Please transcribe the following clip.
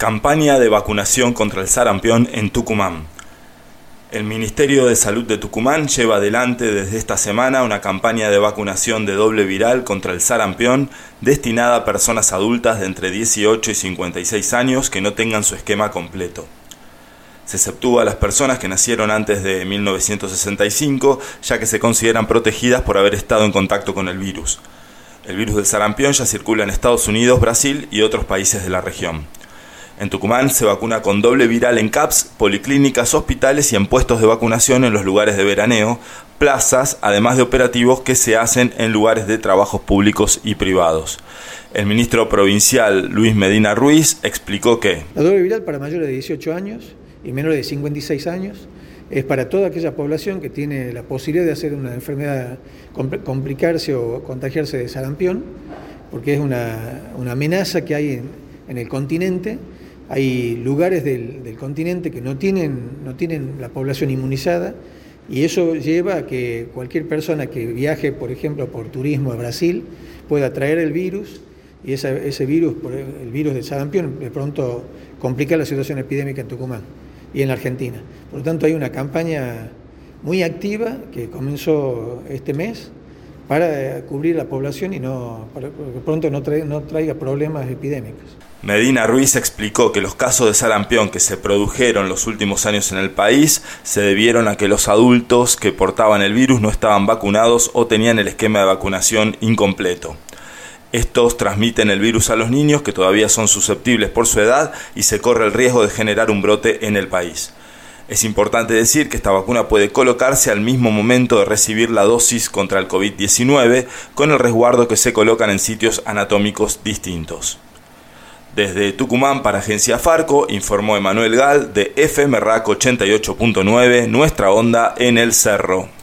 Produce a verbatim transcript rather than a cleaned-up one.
Campaña de vacunación contra el sarampión en Tucumán. El Ministerio de Salud de Tucumán lleva adelante desde esta semana una campaña de vacunación de doble viral contra el sarampión destinada a personas adultas de entre dieciocho y cincuenta y seis años que no tengan su esquema completo. Se exceptúa a las personas que nacieron antes de mil novecientos sesenta y cinco, ya que se consideran protegidas por haber estado en contacto con el virus. El virus del sarampión ya circula en Estados Unidos, Brasil y otros países de la región. En Tucumán se vacuna con doble viral en C A Ps, policlínicas, hospitales y en puestos de vacunación en los lugares de veraneo, plazas, además de operativos que se hacen en lugares de trabajos públicos y privados. El ministro provincial Luis Medina Ruiz explicó que la doble viral para mayores de dieciocho años y menores de cincuenta y seis años es para toda aquella población que tiene la posibilidad de hacer una enfermedad, complicarse o contagiarse de sarampión, porque es una, una amenaza que hay en, en el continente. Hay lugares del, del continente que no tienen, no tienen la población inmunizada y eso lleva a que cualquier persona que viaje, por ejemplo, por turismo a Brasil, pueda traer el virus y esa, ese virus, el virus del sarampión, de pronto complica la situación epidémica en Tucumán y en la Argentina. Por lo tanto, hay una campaña muy activa que comenzó este mes para cubrir la población y no, para que pronto no traiga, no traiga problemas epidémicos. Medina Ruiz explicó que los casos de sarampión que se produjeron los últimos años en el país se debieron a que los adultos que portaban el virus no estaban vacunados o tenían el esquema de vacunación incompleto. Estos transmiten el virus a los niños que todavía son susceptibles por su edad y se corre el riesgo de generar un brote en el país. Es importante decir que esta vacuna puede colocarse al mismo momento de recibir la dosis contra el COVID diecinueve, con el resguardo que se colocan en sitios anatómicos distintos. Desde Tucumán para Agencia Farco, informó Emanuel Gal de F M R A C ochenta y ocho punto nueve, Nuestra Onda en el Cerro.